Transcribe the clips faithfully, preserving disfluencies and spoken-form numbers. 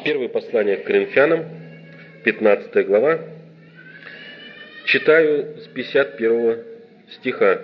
Первое послание к Коринфянам, пятнадцатая глава. Читаю с пятьдесят первого стиха.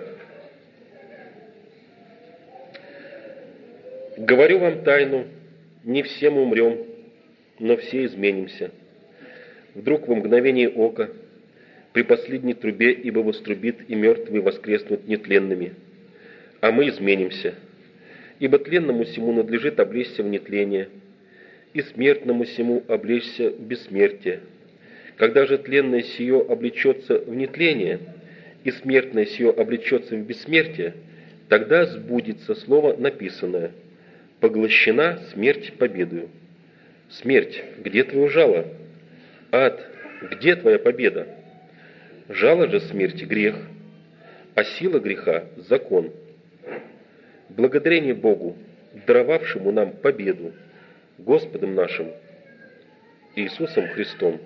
«Говорю вам тайну, не все мы умрем, но все изменимся. Вдруг во мгновение ока, при последней трубе, ибо вострубит, и мертвые воскреснут нетленными, а мы изменимся. Ибо тленному сему надлежит облечься в нетление, и смертному сему облечься в бессмертие. Когда же тленное сие облечется в нетление, и смертное сие облечется в бессмертие, тогда сбудется слово написанное: поглощена смерть победою. Смерть, где твое жало? Ад, где твоя победа? Жало же смерти — грех, а сила греха — закон. Благодарение Богу, даровавшему нам победу Господом нашим Иисусом Христом».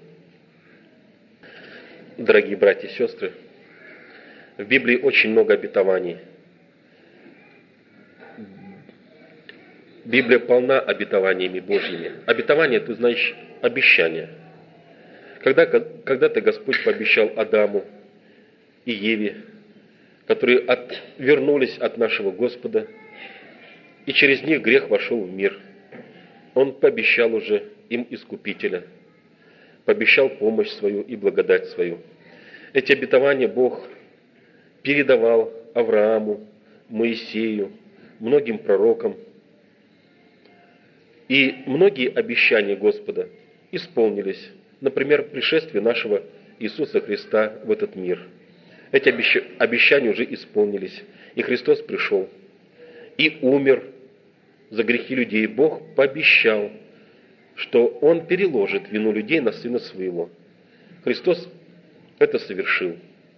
Дорогие братья и сестры, в Библии очень много обетований. Библия полна обетованиями Божьими. Обетование, ты знаешь, обещание. Когда, когда-то Господь пообещал Адаму и Еве, которые отвернулись от нашего Господа, и через них грех вошел в мир. Он пообещал уже им Искупителя, пообещал помощь свою и благодать свою. Эти обетования Бог передавал Аврааму, Моисею, многим пророкам. И многие обещания Господа исполнились. Например, пришествие нашего Иисуса Христа в этот мир. Эти обещания уже исполнились. И Христос пришел и умер за грехи людей. Бог пообещал, что Он переложит вину людей на Сына Своего. Христос это совершил.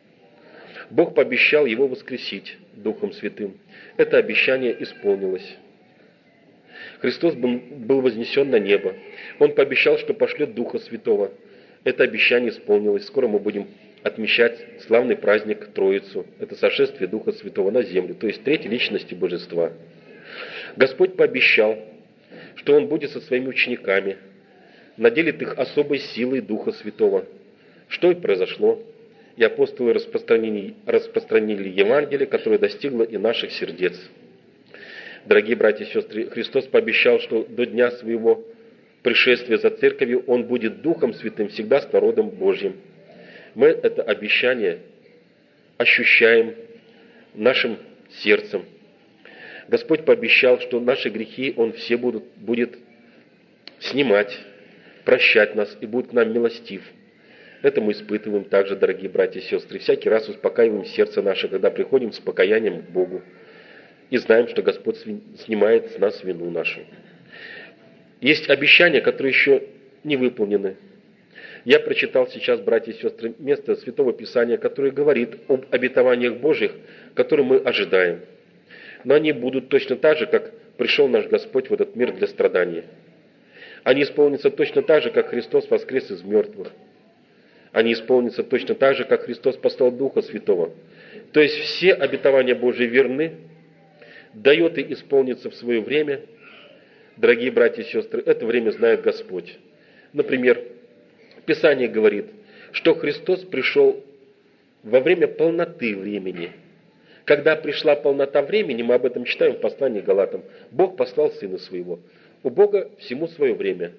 Бог пообещал Его воскресить Духом Святым. Это обещание исполнилось. Христос был вознесен на небо. Он пообещал, что пошлет Духа Святого. Это обещание исполнилось. Скоро мы будем отмечать славный праздник Троицу. Это сошествие Духа Святого на землю, то есть третьей личности Божества. Господь пообещал, что Он будет со своими учениками, наделит их особой силой Духа Святого. Что и произошло. И апостолы распространили, распространили Евангелие, которое достигло и наших сердец. Дорогие братья и сестры, Христос пообещал, что до дня Своего пришествия за Церковью Он будет Духом Святым всегда с народом Божьим. Мы это обещание ощущаем нашим сердцем. Господь пообещал, что наши грехи Он все будут, будет снимать, прощать нас и будет к нам милостив. Это мы испытываем также, дорогие братья и сестры. Всякий раз успокаиваем сердце наше, когда приходим с покаянием к Богу. И знаем, что Господь снимает с нас вину нашу. Есть обещания, которые еще не выполнены. Я прочитал сейчас, братья и сестры, место Святого Писания, которое говорит об обетованиях Божьих, которые мы ожидаем. Но они будут точно так же, как пришел наш Господь в этот мир для страдания. Они исполнятся точно так же, как Христос воскрес из мертвых. Они исполнятся точно так же, как Христос послал Духа Святого. То есть все обетования Божьи верны, дает и исполнится в свое время. Дорогие братья и сестры, это время знает Господь. Например, Писание говорит, что Христос пришел во время полноты времени. Когда пришла полнота времени, мы об этом читаем в послании к Галатам, Бог послал Сына Своего. У Бога всему свое время.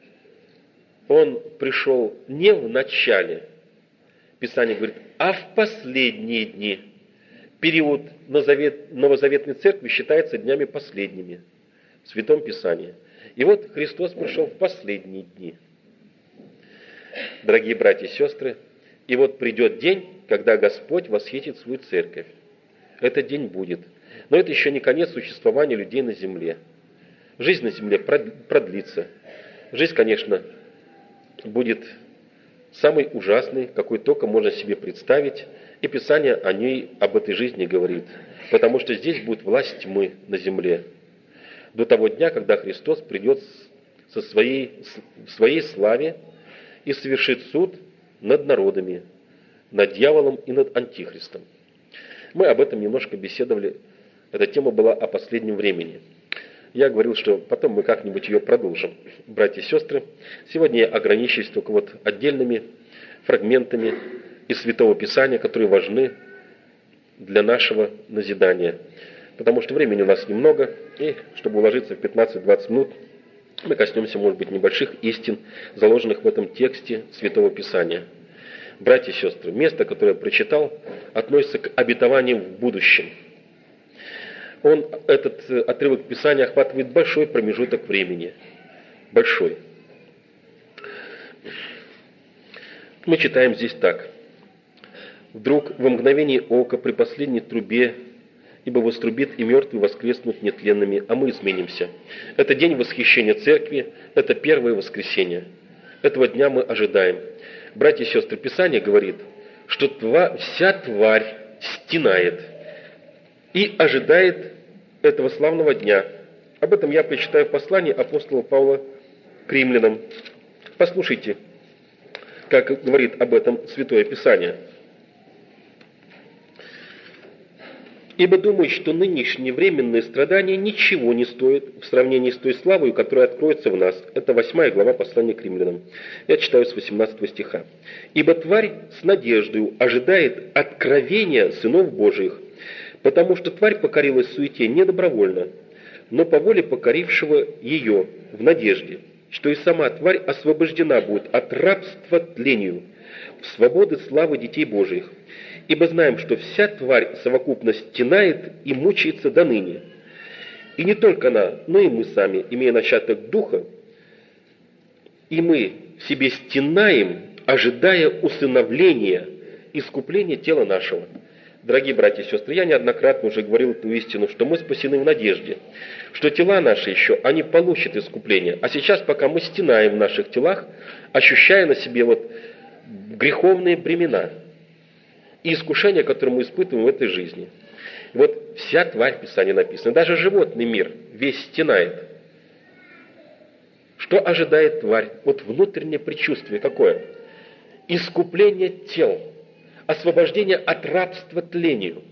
Он пришел не в начале, Писание говорит, а в последние дни. Период новозаветной церкви считается днями последними в Святом Писании. И вот Христос пришел в последние дни. Дорогие братья и сестры, и вот придет день, когда Господь восхитит свою церковь. Этот день будет. Но это еще не конец существования людей на земле. Жизнь на земле продлится. Жизнь, конечно, будет самой ужасной, какой только можно себе представить. И Писание о ней, об этой жизни говорит. Потому что здесь будет власть тьмы на земле. До того дня, когда Христос придет со своей, в своей славе и совершит суд над народами, над дьяволом и над антихристом. Мы об этом немножко беседовали. Эта тема была о последнем времени. Я говорил, что потом мы как-нибудь ее продолжим. Братья и сестры, сегодня я ограничусь только вот отдельными фрагментами из Святого Писания, которые важны для нашего назидания. Потому что времени у нас немного, и чтобы уложиться в пятнадцать-двадцать минут, мы коснемся, может быть, небольших истин, заложенных в этом тексте Святого Писания. Братья и сестры, место, которое я прочитал, относится к обетованиям в будущем. Он, этот отрывок Писания охватывает большой промежуток времени. Большой. Мы читаем здесь так. «Вдруг во мгновение ока при последней трубе, ибо вострубит, и мертвые воскреснут нетленными, а мы изменимся». Это день восхищения церкви, это первое воскресенье. Этого дня мы ожидаем. Братья и сестры, Писание говорит, что тва, вся тварь стенает и ожидает этого славного дня. Об этом я прочитаю в послании апостола Павла к римлянам. Послушайте, как говорит об этом Святое Писание. «Ибо думаю, что нынешние временные страдания ничего не стоят в сравнении с той славой, которая откроется в нас». Это восьмая глава послания к римлянам. Я читаю с восемнадцатого стиха. «Ибо тварь с надеждою ожидает откровения сынов Божиих, потому что тварь покорилась суете не добровольно, но по воле покорившего ее в надежде, что и сама тварь освобождена будет от рабства тлению в свободы славы детей Божиих. Ибо знаем, что вся тварь совокупно стенает и мучается до ныне. И не только она, но и мы сами, имея начаток духа, и мы в себе стенаем, ожидая усыновления, искупления тела нашего». Дорогие братья и сестры, я неоднократно уже говорил эту истину, что мы спасены в надежде, что тела наши еще, они получат искупление. А сейчас, пока мы стенаем в наших телах, ощущая на себе вот греховные бремена и искушения, которые мы испытываем в этой жизни. Вот вся тварь, в Писании написано, даже животный мир весь стенает. Что ожидает тварь? Вот внутреннее предчувствие какое? Искупление тел. Освобождение от рабства тлению.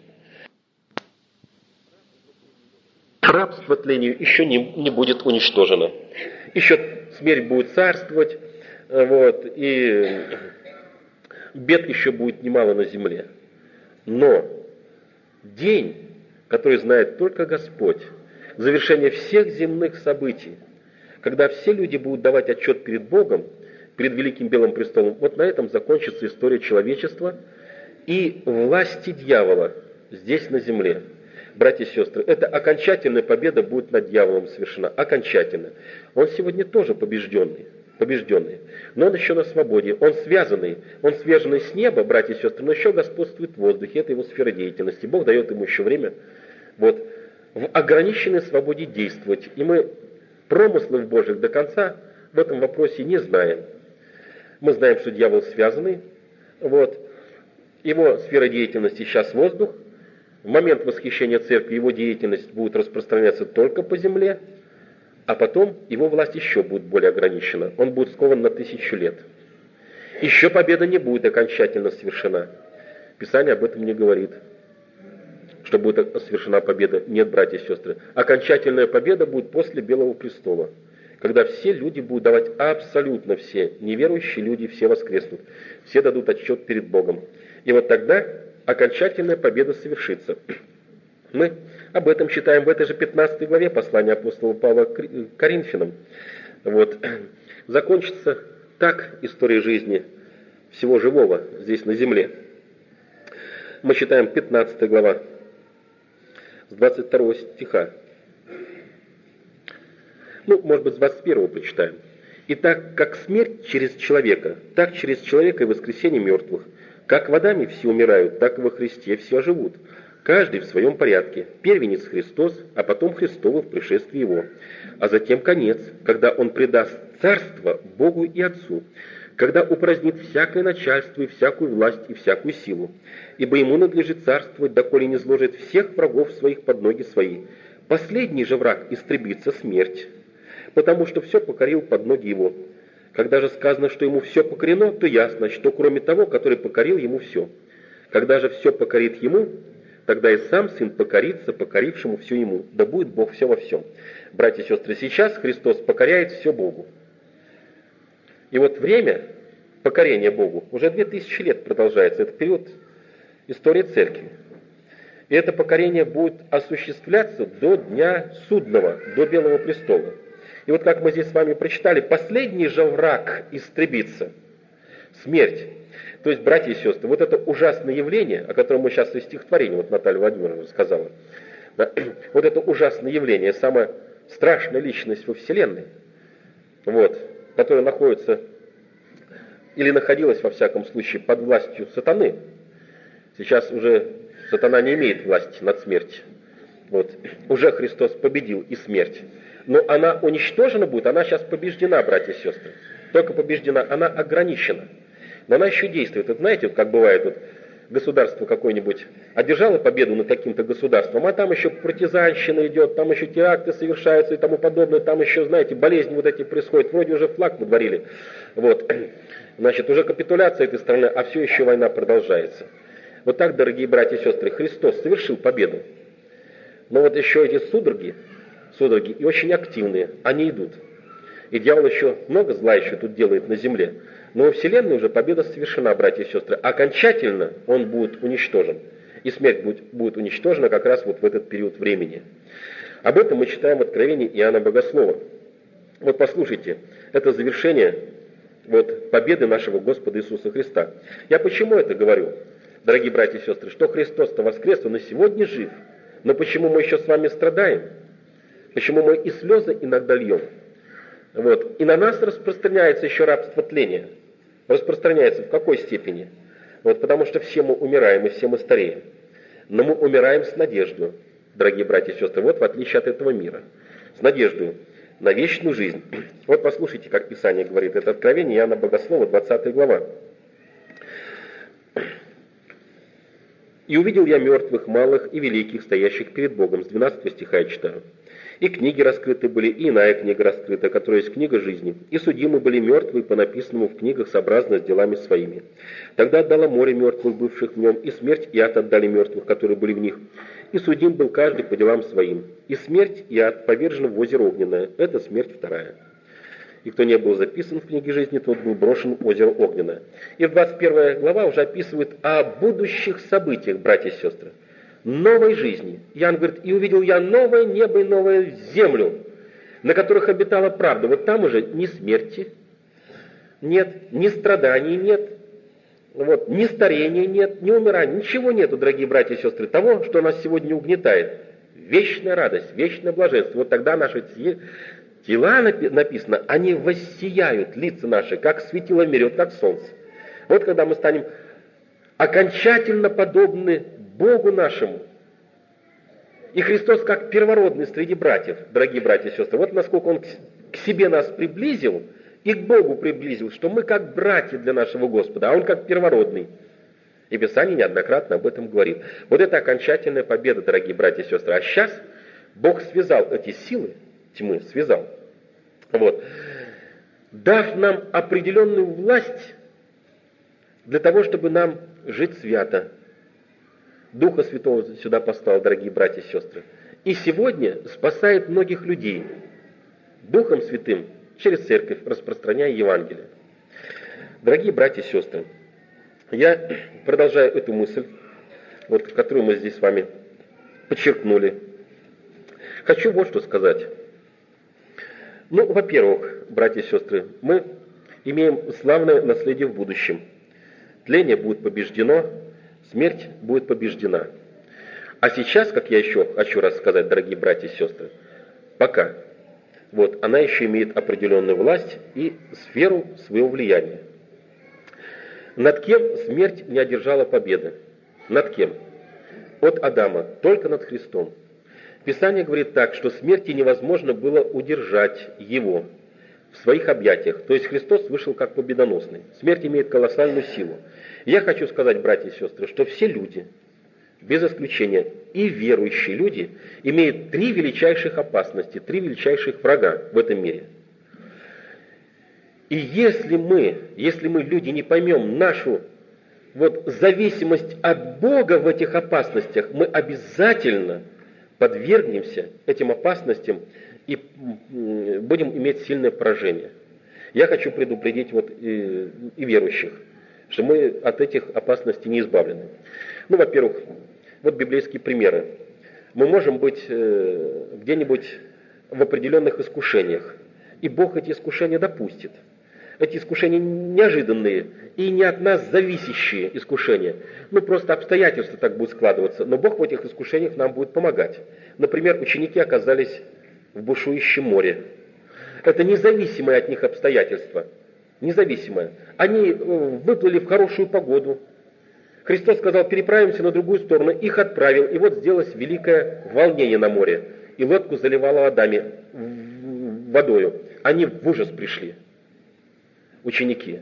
Рабство тлению еще не, не будет уничтожено. Еще смерть будет царствовать, вот, и бед еще будет немало на земле. Но день, который знает только Господь, завершение всех земных событий, когда все люди будут давать отчет перед Богом, перед Великим Белым Престолом, вот на этом закончится история человечества и власти дьявола здесь на земле. Братья и сестры, эта окончательная победа будет над дьяволом совершена. Окончательно. Он сегодня тоже побежденный. побежденный. Но он еще на свободе. Он связанный. Он связанный с неба, братья и сестры, но еще господствует в воздухе. Это его сфера деятельности. Бог дает ему еще время вот, в ограниченной свободе действовать. И мы промыслов Божьих до конца в этом вопросе не знаем. Мы знаем, что дьявол связанный. Вот. Его сфера деятельности сейчас воздух. В момент восхищения церкви его деятельность будет распространяться только по земле, а потом его власть еще будет более ограничена. Он будет скован на тысячу лет. Еще победа не будет окончательно совершена. Писание об этом не говорит, что будет совершена победа. Нет, братья и сестры. Окончательная победа будет после Белого престола, когда все люди будут давать, абсолютно все, неверующие люди, все воскреснут. Все дадут отчет перед Богом. И вот тогда окончательная победа совершится. Мы об этом читаем в этой же пятнадцатой главе послания апостола Павла к Коринфянам. Вот. Закончится так история жизни всего живого здесь на земле. Мы читаем пятнадцатая глава с двадцать второго стиха. Ну, может быть, с двадцать первого прочитаем. «Итак, как смерть через человека, так через человека и воскресение мертвых. Как в Адаме все умирают, так и во Христе все оживут. Каждый в своем порядке. Первенец Христос, а потом Христово в пришествии Его. А затем конец, когда Он предаст царство Богу и Отцу, когда упразднит всякое начальство и всякую власть и всякую силу. Ибо Ему надлежит царствовать, доколе не сложит всех врагов своих под ноги свои. Последний же враг истребится смерть, потому что все покорил под ноги Его. Когда же сказано, что ему все покорено, то ясно, что кроме того, который покорил ему все. Когда же все покорит ему, тогда и сам Сын покорится, покорившему все ему. Да будет Бог все во всем». братья и сестры, сейчас Христос покоряет все Богу. И вот время покорения Богу уже две тысячи лет продолжается. Это период истории Церкви. И это покорение будет осуществляться до Дня Судного, до Белого престола. И вот как мы здесь с вами прочитали, последний же враг истребится – смерть. То есть, братья и сестры, вот это ужасное явление, о котором мы сейчас из стихотворения, вот Наталья Владимировна сказала, да, вот это ужасное явление, самая страшная личность во Вселенной, вот, которая находится или находилась, во всяком случае, под властью сатаны. Сейчас уже сатана не имеет власти над смертью. Вот. Уже Христос победил и смерть. Но она уничтожена будет, она сейчас побеждена, братья и сестры. Только побеждена, она ограничена. Но она еще действует. Вот знаете, вот как бывает, вот государство какое-нибудь одержало победу над каким-то государством, а там еще партизанщина идет, там еще теракты совершаются и тому подобное, там еще, знаете, болезни вот эти происходят, вроде уже флаг подварили. Вот. Значит, уже капитуляция этой страны, а все еще война продолжается. Вот так, дорогие братья и сестры, Христос совершил победу. Но вот еще эти судороги, судороги и очень активные, они идут. И дьявол еще много зла еще тут делает на земле. Но во Вселенной уже победа совершена, братья и сестры. Окончательно он будет уничтожен. И смерть будет, будет уничтожена как раз вот в этот период времени. Об этом мы читаем в Откровении Иоанна Богослова. Вот послушайте, это завершение вот, победы нашего Господа Иисуса Христа. Я почему это говорю, дорогие братья и сестры? Что Христос-то воскрес, Он и сегодня жив. Но почему мы еще с вами страдаем? Почему мы и слезы иногда льем? Вот. И на нас распространяется еще рабство тления. Распространяется в какой степени? Вот, потому что все мы умираем и все мы стареем. Но мы умираем с надеждой, дорогие братья и сестры, вот в отличие от этого мира. С надеждой на вечную жизнь. Вот послушайте, как Писание говорит. Это Откровение Иоанна Богослова, двадцатая глава. «И увидел я мертвых, малых и великих, стоящих перед Богом». С двенадцатого стиха я читаю. «И книги раскрыты были, и иная книга раскрыта, которая есть книга жизни. И судимы были мертвые по написанному в книгах сообразно с делами своими. Тогда отдало море мертвых, бывших в нем, и смерть и ад отдали мертвых, которые были в них. И судим был каждый по делам своим. И смерть и ад повержены в озеро огненное». Это смерть вторая. «И кто не был записан в книге жизни, тот был брошен в озеро огненное». И в двадцать первая глава уже описывает о будущих событиях, братья и сестры. Новой жизни. Иоанн говорит: «И увидел я новое небо и новую землю, на которых обитала правда». Вот там уже ни смерти нет, ни страданий нет, вот, ни старения нет, ни умирания, ничего нету, дорогие братья и сестры, того, что нас сегодня угнетает. Вечная радость, вечное блаженство. Вот тогда наши тела, написано, они воссияют, лица наши, как светило в мире, вот как солнце. Вот когда мы станем окончательно подобны Богу нашему. И Христос как первородный среди братьев, дорогие братья и сестры, вот насколько Он к себе нас приблизил и к Богу приблизил, что мы как братья для нашего Господа, а Он как первородный. И Писание неоднократно об этом говорит. Вот это окончательная победа, дорогие братья и сестры. А сейчас Бог связал эти силы тьмы, связал, вот, дав нам определенную власть для того, чтобы нам жить свято. Духа Святого сюда послал, дорогие братья и сестры. И сегодня спасает многих людей Духом Святым через церковь, распространяя Евангелие. Дорогие братья и сестры, я продолжаю эту мысль, вот, которую мы здесь с вами подчеркнули. Хочу вот что сказать. Ну, во-первых, братья и сестры, мы имеем славное наследие в будущем. Тление будет побеждено, смерть будет побеждена. А сейчас, как я еще хочу раз сказать, дорогие братья и сестры, пока вот, она еще имеет определенную власть и сферу своего влияния. Над кем смерть не одержала победы? Над кем? От Адама, только над Христом. Писание говорит так, что смерти невозможно было удержать его в своих объятиях. То есть Христос вышел как победоносный. Смерть имеет колоссальную силу. И я хочу сказать, братья и сестры, что все люди, без исключения, и верующие люди, имеют три величайших опасности, три величайших врага в этом мире. И если мы, если мы, люди, не поймем нашу вот, зависимость от Бога в этих опасностях, мы обязательно подвергнемся этим опасностям и будем иметь сильное поражение. Я хочу предупредить вот и, и верующих, что мы от этих опасностей не избавлены. Ну, во-первых, вот библейские примеры. Мы можем быть э, где-нибудь в определенных искушениях, и Бог эти искушения допустит. Эти искушения неожиданные и не от нас зависящие искушения. Ну, просто обстоятельства так будут складываться, но Бог в этих искушениях нам будет помогать. Например, ученики оказались в бушующем море. Это независимое от них обстоятельства. Независимое. Они выплыли в хорошую погоду. Христос сказал, переправимся на другую сторону. Их отправил. И вот сделалось великое волнение на море. И лодку заливало водами, водою. Они в ужас пришли. Ученики.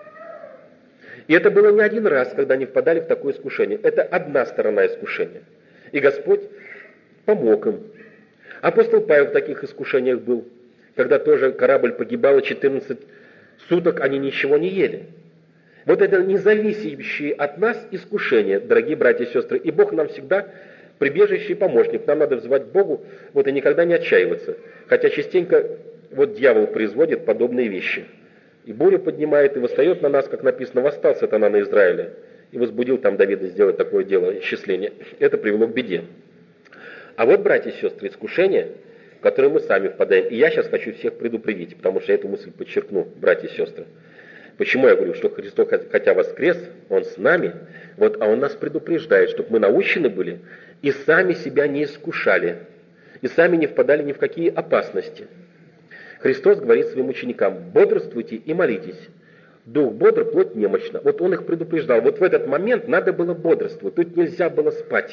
И это было не один раз, когда они впадали в такое искушение. Это одна сторона искушения. И Господь помог им. Апостол Павел в таких искушениях был, когда тоже корабль погибал, и четырнадцать суток они ничего не ели. Вот это независящие от нас искушения, дорогие братья и сестры. И Бог нам всегда прибежище и помощник. Нам надо взывать к Богу, вот, и никогда не отчаиваться. Хотя частенько вот дьявол производит подобные вещи. И бурю поднимает, и восстает на нас, как написано, восстал сатана на Израиле. И возбудил там Давида сделать такое дело, исчисление. Это привело к беде. А вот, братья и сестры, искушения, в которые мы сами впадаем. И я сейчас хочу всех предупредить, потому что я эту мысль подчеркну, братья и сестры. Почему я говорю, что Христос, хотя воскрес, Он с нами, вот, а Он нас предупреждает, чтобы мы научены были и сами себя не искушали, и сами не впадали ни в какие опасности. Христос говорит своим ученикам, бодрствуйте и молитесь. Дух бодр, плоть немощна. Вот Он их предупреждал. Вот в этот момент надо было бодрствовать, тут нельзя было спать.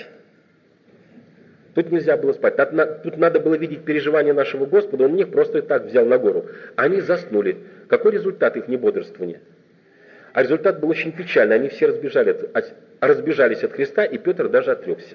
Тут нельзя было спать. Тут надо было видеть переживания нашего Господа, Он их просто и так взял на гору. Они заснули. Какой результат их небодрствования? А результат был очень печальный. Они все разбежались, разбежались от Христа, и Петр даже отрекся.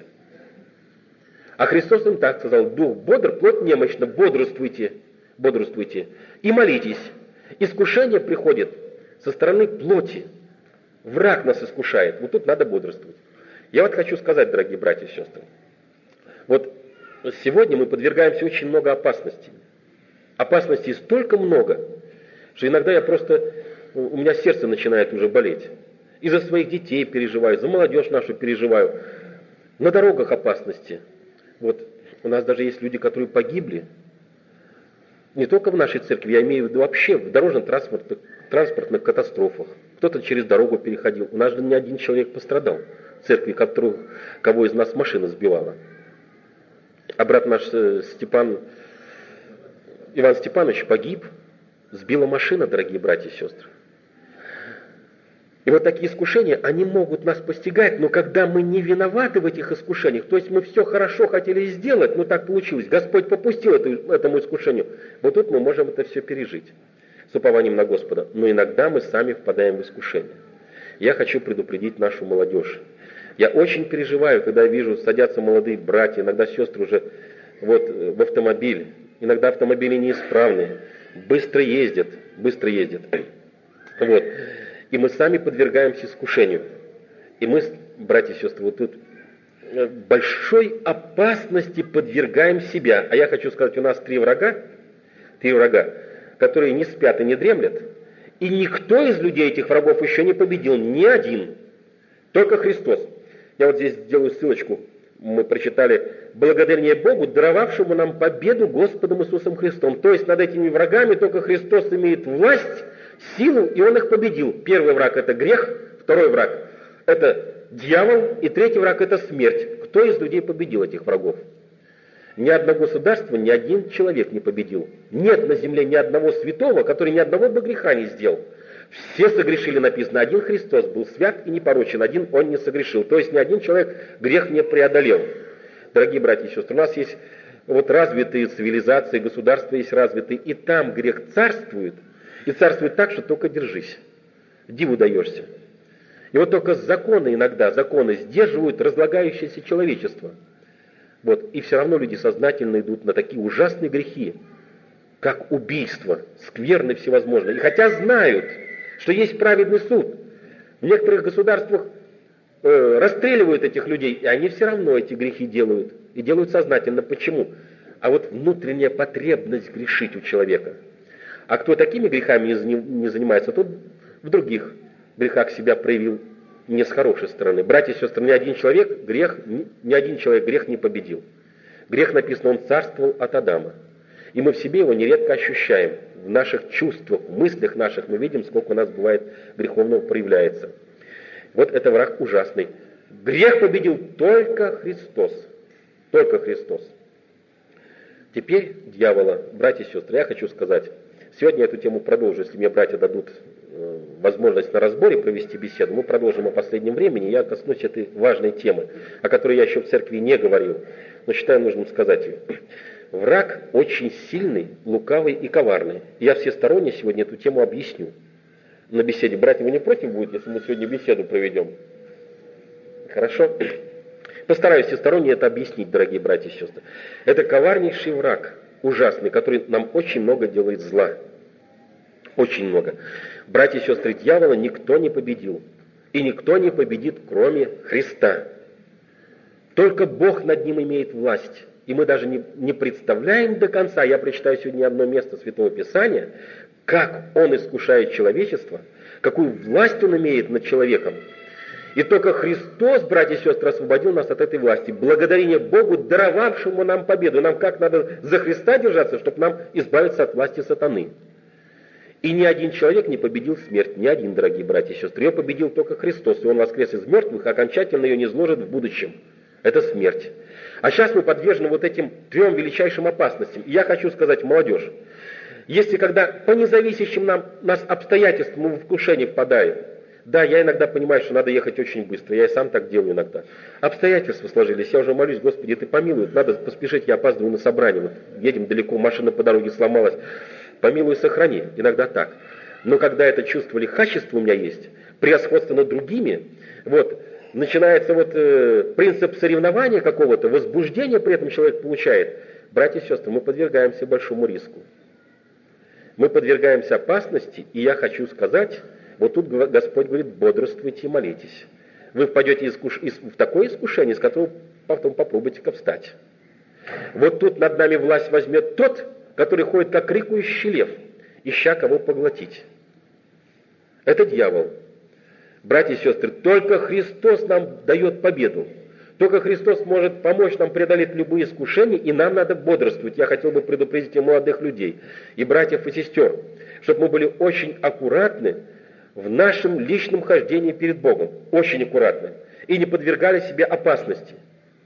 А Христос им так сказал, дух бодр, плоть немощна, бодрствуйте, бодрствуйте и молитесь. Искушение приходит со стороны плоти. Враг нас искушает. Вот тут надо бодрствовать. Я вот хочу сказать, дорогие братья и сестры, вот сегодня мы подвергаемся очень много опасностей. Опасностей столько много, что иногда я просто, у меня сердце начинает уже болеть. И за своих детей переживаю, за молодежь нашу переживаю. На дорогах опасности. Вот у нас даже есть люди, которые погибли. Не только в нашей церкви, я имею в виду вообще в дорожно-транспортных транспортных катастрофах. Кто-то через дорогу переходил. У нас же ни один человек пострадал в церкви, которого, кого из нас машина сбивала. А брат наш Степан, Иван Степанович погиб, сбила машина, дорогие братья и сестры. И вот такие искушения, они могут нас постигать, но когда мы не виноваты в этих искушениях, то есть мы все хорошо хотели сделать, но так получилось, Господь попустил эту, этому искушению, вот тут мы можем это все пережить с упованием на Господа. Но иногда мы сами впадаем в искушение. Я хочу предупредить нашу молодежь. Я очень переживаю, когда вижу, садятся молодые братья, иногда сестры уже вот, в автомобиль. Иногда автомобили неисправные, быстро ездят, быстро ездят. Вот. И мы сами подвергаемся искушению. И мы, братья и сестры, вот тут большой опасности подвергаем себя. А я хочу сказать, у нас три врага, три врага, которые не спят и не дремлят. И никто из людей этих врагов еще не победил, ни один. Только Христос. Я вот здесь сделаю ссылочку. Мы прочитали «Благодарение Богу, даровавшему нам победу Господом Иисусом Христом». То есть над этими врагами только Христос имеет власть, силу, и Он их победил. Первый враг – это грех, второй враг – это дьявол, и третий враг – это смерть. Кто из людей победил этих врагов? Ни одно государство, ни один человек не победил. Нет на земле ни одного святого, который ни одного бы греха не сделал. Все согрешили, написано. Один Христос был свят и непорочен, один Он не согрешил. То есть ни один человек грех не преодолел. Дорогие братья и сестры, у нас есть вот развитые цивилизации, государства есть развитые, и там грех царствует, и царствует так, что только держись. Диву даешься. И вот только законы иногда, законы сдерживают разлагающееся человечество. Вот. И все равно люди сознательно идут на такие ужасные грехи, как убийство, скверны всевозможные. И хотя знают, что есть праведный суд, в некоторых государствах э, расстреливают этих людей, и они все равно эти грехи делают. И делают сознательно. Почему? а вот внутренняя потребность грешить у человека. А кто такими грехами не занимается, тот в других грехах себя проявил не с хорошей стороны. Братья и сестры, ни один человек грех, ни один человек грех не победил. Грех, написано, он царствовал от Адама. И мы в себе его нередко ощущаем. В наших чувствах, в мыслях наших мы видим, сколько у нас бывает греховного проявляется. Вот это враг ужасный. Грех победил только Христос. Только Христос. Теперь дьявола, братья и сестры, я хочу сказать, сегодня я эту тему продолжу, если мне братья дадут э, возможность на разборе провести беседу, мы продолжим о последнем времени, я коснусь этой важной темы, о которой я еще в церкви не говорил, но считаю нужным сказать ее. Враг очень сильный, лукавый и коварный. Я всесторонне сегодня эту тему объясню. На беседе. Братья, вы не против будет, если мы сегодня беседу проведем? Хорошо? Постараюсь всесторонне это объяснить, дорогие братья и сестры. Это коварнейший враг, ужасный, который нам очень много делает зла. Очень много. Братья и сестры, дьявола никто не победил. И никто не победит, кроме Христа. Только Бог над ним имеет власть. И мы даже не, не представляем до конца, я прочитаю сегодня одно место Святого Писания, как Он искушает человечество, какую власть Он имеет над человеком. И только Христос, братья и сестры, освободил нас от этой власти. Благодарение Богу, даровавшему нам победу. Нам как надо за Христа держаться, чтобы нам избавиться от власти сатаны. И ни один человек не победил смерть, ни один, дорогие братья и сестры. Ее победил только Христос, и Он воскрес из мертвых, окончательно ее не изложит в будущем. Это смерть. А сейчас мы подвержены вот этим трем величайшим опасностям. И я хочу сказать, молодежь, если когда по независящим нам, нас обстоятельствам мы в вкушение впадаем, да, я иногда понимаю, что надо ехать очень быстро, я и сам так делаю иногда. Обстоятельства сложились, я уже молюсь, Господи, Ты помилуй, надо поспешить, я опаздываю на собрание, вот едем далеко, машина по дороге сломалась, помилуй, сохрани, иногда так. Но когда это чувство лихачества у меня есть, превосходство над другими, вот, начинается вот э, принцип соревнования какого-то, возбуждения при этом человек получает. Братья и сестры, мы подвергаемся большому риску. Мы подвергаемся опасности, и я хочу сказать, вот тут Господь говорит, бодрствуйте и молитесь. Вы впадете искуш... в такое искушение, из которого потом попробуйте-ка встать. Вот тут над нами власть возьмет тот, который ходит как рыкающий лев, ища кого поглотить. Это дьявол. Братья и сестры, только Христос нам дает победу. Только Христос может помочь нам преодолеть любые искушения, и нам надо бодрствовать. Я хотел бы предупредить и молодых людей, и братьев, и сестер, чтобы мы были очень аккуратны в нашем личном хождении перед Богом. Очень аккуратны. И не подвергали себе опасности.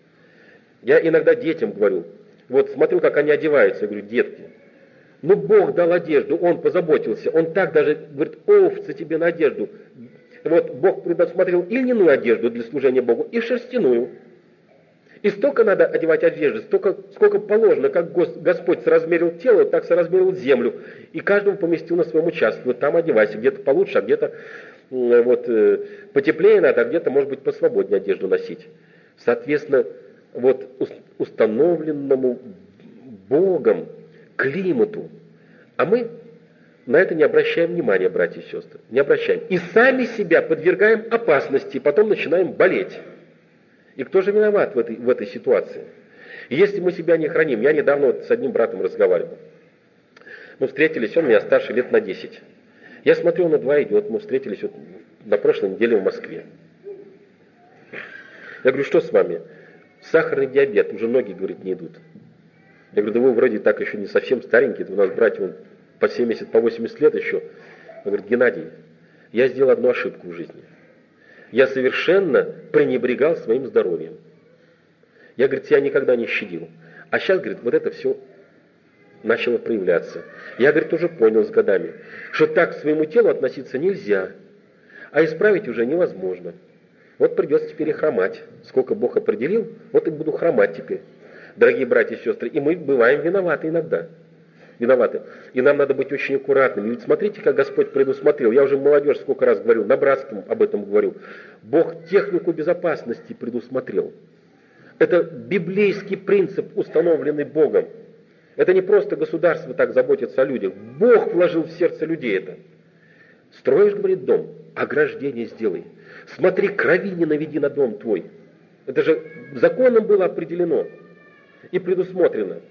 Я иногда детям говорю, вот смотрю, как они одеваются, я говорю, детки, ну Бог дал одежду, Он позаботился, Он так даже говорит, овцы тебе на одежду. Вот Бог предусмотрел и льняную одежду для служения Богу, и шерстяную. И столько надо одевать одежды, столько, сколько положено, как Господь соразмерил тело, так соразмерил землю. И каждому поместил на своем участке. Вот там одевайся, где-то получше, а где-то вот, потеплее надо, а где-то, может быть, посвободнее одежду носить. Соответственно, вот установленному Богом климату. А мы на это не обращаем внимания, братья и сестры. Не обращаем. И сами себя подвергаем опасности, потом начинаем болеть. И кто же виноват в этой, в этой ситуации? Если мы себя не храним, я недавно вот с одним братом разговаривал. Мы встретились, он меня старше лет на десять. Я смотрю, он на два идет, мы встретились вот на прошлой неделе в Москве. Я говорю, что с вами? Сахарный диабет, уже ноги, говорит, не идут. Я говорю, да вы вроде так еще не совсем старенький, у нас братья вон, по семьдесят, по восемьдесят лет еще. Он говорит, Геннадий, я сделал одну ошибку в жизни. Я совершенно пренебрегал своим здоровьем. Я, говорит, себя никогда не щадил. А сейчас, говорит, вот это все начало проявляться. Я, говорит, уже понял с годами, что так к своему телу относиться нельзя, а исправить уже невозможно. Вот придется теперь и хромать. Сколько Бог определил, вот и буду хромать теперь. Дорогие братья и сестры, и мы бываем виноваты иногда. Виноваты. И нам надо быть очень аккуратными. Ведь смотрите, как Господь предусмотрел. Я уже молодежь сколько раз говорю, на братском об этом говорю. Бог технику безопасности предусмотрел. Это библейский принцип, установленный Богом. Это не просто государство так заботится о людях. Бог вложил в сердце людей это. Строишь, говорит, дом, ограждение сделай. Смотри, крови не наведи на дом твой. Это же законом было определено и предусмотрено.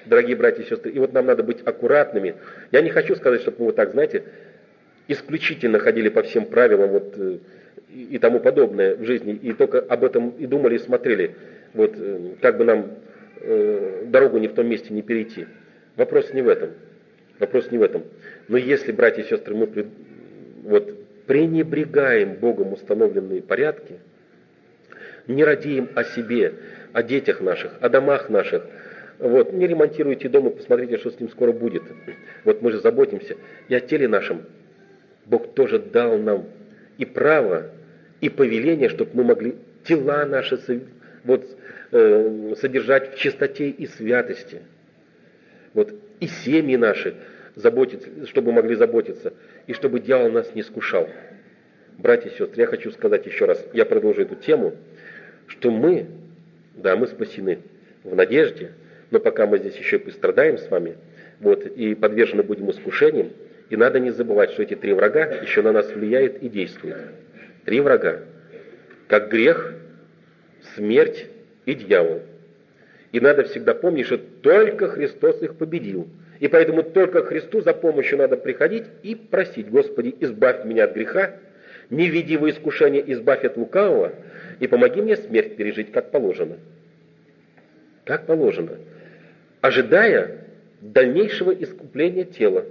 дорогие братья и сестры. И вот нам надо быть аккуратными. Я не хочу сказать, чтобы мы вот так, знаете, исключительно ходили по всем правилам вот, и, и тому подобное в жизни, и только об этом и думали, и смотрели, вот, как бы нам э, дорогу не в том месте не перейти. Вопрос не в этом. Вопрос не в этом. Но если, братья и сестры, мы пред, вот, пренебрегаем Богом установленные порядки, не радеем о себе, о детях наших, о домах наших, вот, не ремонтируйте дом и посмотрите, что с ним скоро будет. Вот мы же заботимся и о теле нашем. Бог тоже дал нам и право, и повеление, чтобы мы могли тела наши вот, э, содержать в чистоте и святости. Вот, и семьи наши заботиться, чтобы могли заботиться, и чтобы дьявол нас не искушал. Братья и сестры, я хочу сказать еще раз, я продолжу эту тему, что мы, да, мы спасены в надежде, но пока мы здесь еще и пострадаем с вами, вот, и подвержены будем искушениям, и надо не забывать, что эти три врага еще на нас влияют и действуют. Три врага, как грех, смерть и дьявол. И надо всегда помнить, что только Христос их победил. И поэтому только к Христу за помощью надо приходить и просить: Господи, избавь меня от греха, не введи во искушение, избавь от лукавого, и помоги мне смерть пережить, как положено. Как положено. Ожидая дальнейшего искупления тела.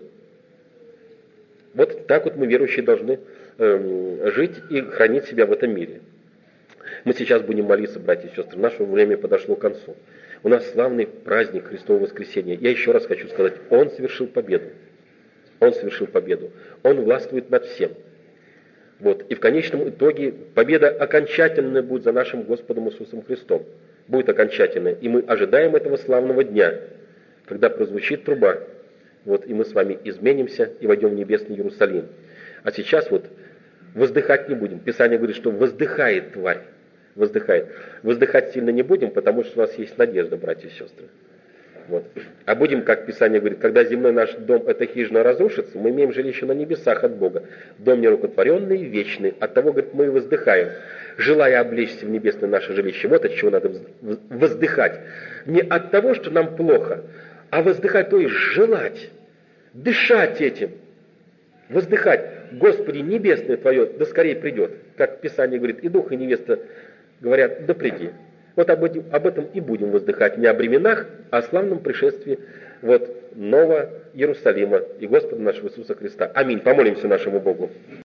Вот так вот мы, верующие, должны э, жить и хранить себя в этом мире. Мы сейчас будем молиться, братья и сестры. Наше время подошло к концу. У нас славный праздник Христового воскресения. Я еще раз хочу сказать, Он совершил победу. Он совершил победу. Он властвует над всем. Вот. И в конечном итоге победа окончательная будет за нашим Господом Иисусом Христом. Будет окончательная. И мы ожидаем этого славного дня, когда прозвучит труба. Вот, и мы с вами изменимся и войдем в небесный Иерусалим. А сейчас вот воздыхать не будем. Писание говорит, что воздыхает тварь. Воздыхает. Воздыхать сильно не будем, потому что у нас есть надежда, братья и сестры. Вот. А будем, как Писание говорит, когда земной наш дом, эта хижина, разрушится, мы имеем жилище на небесах от Бога. Дом нерукотворенный, вечный. От того, говорит, мы и воздыхаем, желая облечься в небесное наше жилище. Вот от чего надо воздыхать. Не от того, что нам плохо, а воздыхать, то есть желать, дышать этим. Воздыхать: Господи, небесное Твое, да скорее придет. Как Писание говорит, и Дух, и невеста говорят, да приди. Вот об этом, об этом и будем воздыхать. Не о временах, а о славном пришествии вот, нового Иерусалима и Господа нашего Иисуса Христа. Аминь. Помолимся нашему Богу.